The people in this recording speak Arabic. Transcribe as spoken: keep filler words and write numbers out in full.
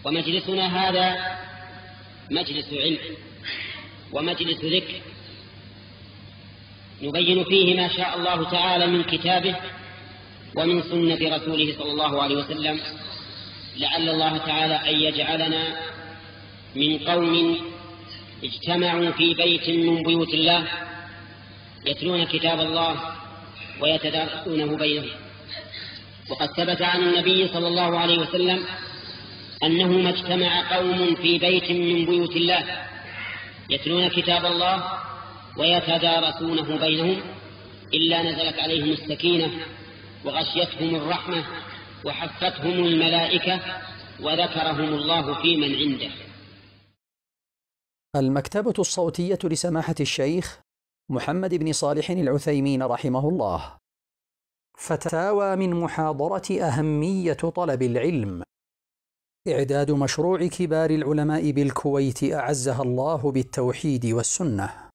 ومجلسنا هذا مجلس علم ومجلس ذكر نبين فيه ما شاء الله تعالى من كتابه ومن سنة رسوله صلى الله عليه وسلم، لعل الله تعالى أن يجعلنا من قوم اجتمعوا في بيت من بيوت الله يتلون كتاب الله ويتدارسونه بينهم. وقد ثبت عن النبي صلى الله عليه وسلم أنه ما اجتمع قوم في بيت من بيوت الله يتلون كتاب الله ويتدارسونه بينهم إلا نزلت عليهم السكينة وغشيتهم الرحمة وحفتهم الملائكة وذكرهم الله في من عنده. المكتبة الصوتية لسماحة الشيخ محمد بن صالح العثيمين رحمه الله. فتاوى من محاضرة أهمية طلب العلم. إعداد مشروع كبار العلماء بالكويت أعزها الله بالتوحيد والسنة.